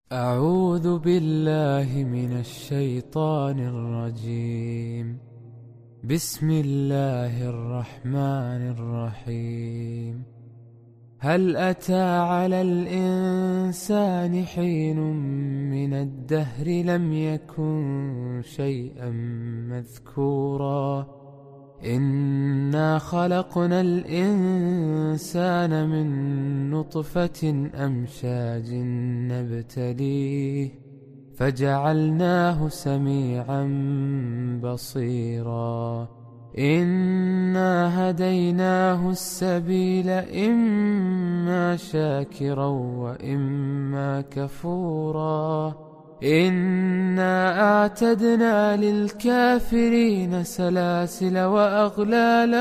أعوذ بالله من الشيطان الرجيم. بسم الله الرحمن الرحيم. هل أتى على الإنسان حين من الدهر لم يكن شيئا مذكورا إنا خلقنا الإنسان من نطفة أمشاج نبتليه فجعلناه سميعا بصيرا إنا هديناه السبيل إما شاكرا وإما كفورا إنا أعتدنا للكافرين سلاسل وأغلالا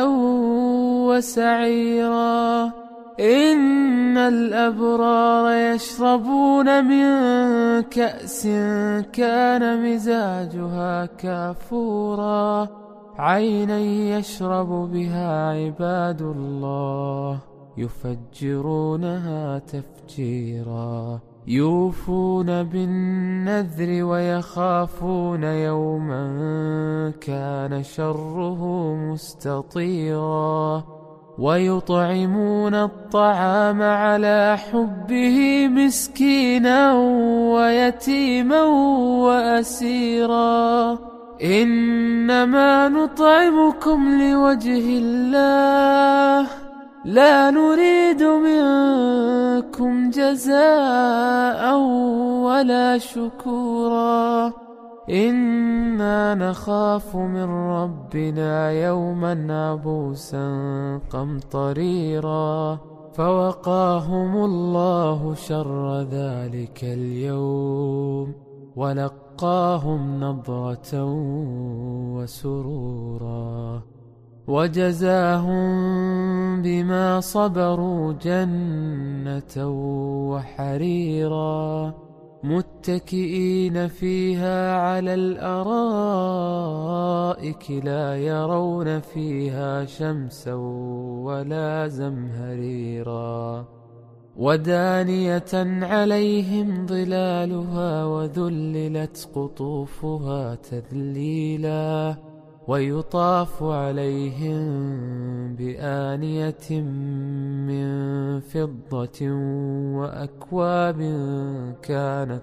وسعيرا إن الأبرار يشربون من كأس كان مزاجها كافورا عينا يشرب بها عباد الله يفجرونها تفجيرا يوفون بالنذر ويخافون يوما كان شره مستطيرا ويطعمون الطعام على حبه مسكينا ويتيما وأسيرا إنما نطعمكم لوجه الله لا نريد منكم جزاء ولا شكورا إنا نخاف من ربنا يوما عبوسا قمطريرا فوقاهم الله شر ذلك اليوم ولقاهم نضرة وسرورا وجزاهم بما صبروا جنة وحريرا متكئين فيها على الأرائك لا يرون فيها شمسا ولا زمهريرا ودانية عليهم ظلالها وذللت قطوفها تذليلا ويطاف عليهم بآنية من فضة وأكواب كانت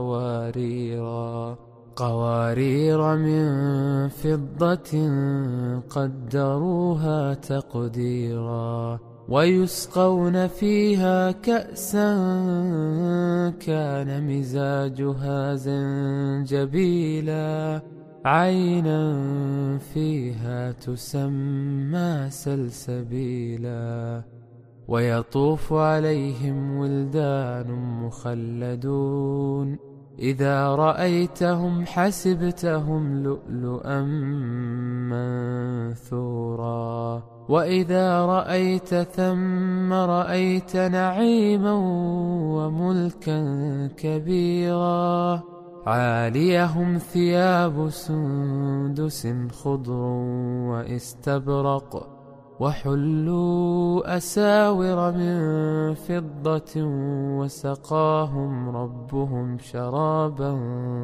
قوارير من فضة قدروها تقديرا ويسقون فيها كأسا كان مزاجها زنجبيلا عينا فيها تسمى سلسبيلا ويطوف عليهم ولدان مخلدون إذا رأيتهم حسبتهم لؤلؤا منثورا وإذا رأيت ثم رأيت نعيما وملكا كبيرا عاليهم ثياب سندس خضر واستبرق وحلوا أساور من فضة وسقاهم ربهم شرابا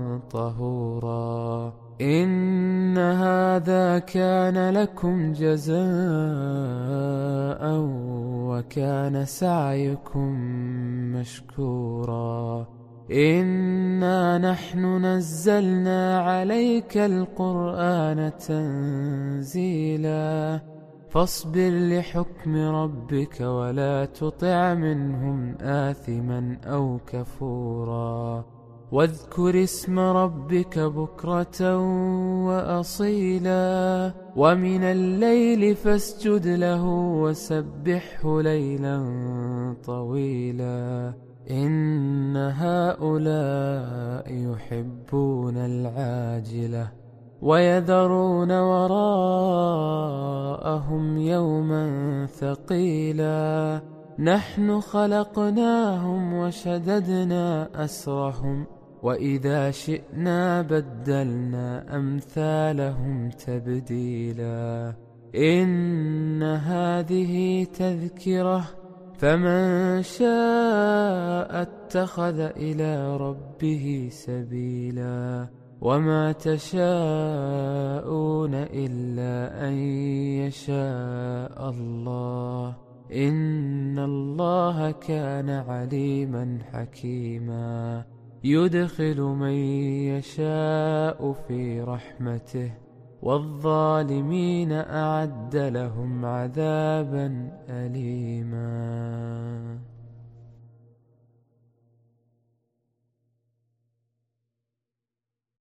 طهورا إن هذا كان لكم جزاء وكان سعيكم مشكورا إنا نحن نزلنا عليك القرآن تنزيلا فاصبر لحكم ربك ولا تطع منهم آثما أو كفورا واذكر اسم ربك بكرة وأصيلا ومن الليل فاسجد له وسبحه ليلا طويلا إن هؤلاء يحبون العاجلة ويذرون وراءهم يوما ثقيلا نحن خلقناهم وشددنا أسرهم وإذا شئنا بدلنا أمثالهم تبديلا إن هذه تذكرة فمن شاء اتخذ إلى ربه سبيلا وما تشاءون إلا أن يشاء الله إن الله كان عليما حكيما يدخل من يشاء في رحمته والظالمين أعد لهم عذابا أليما.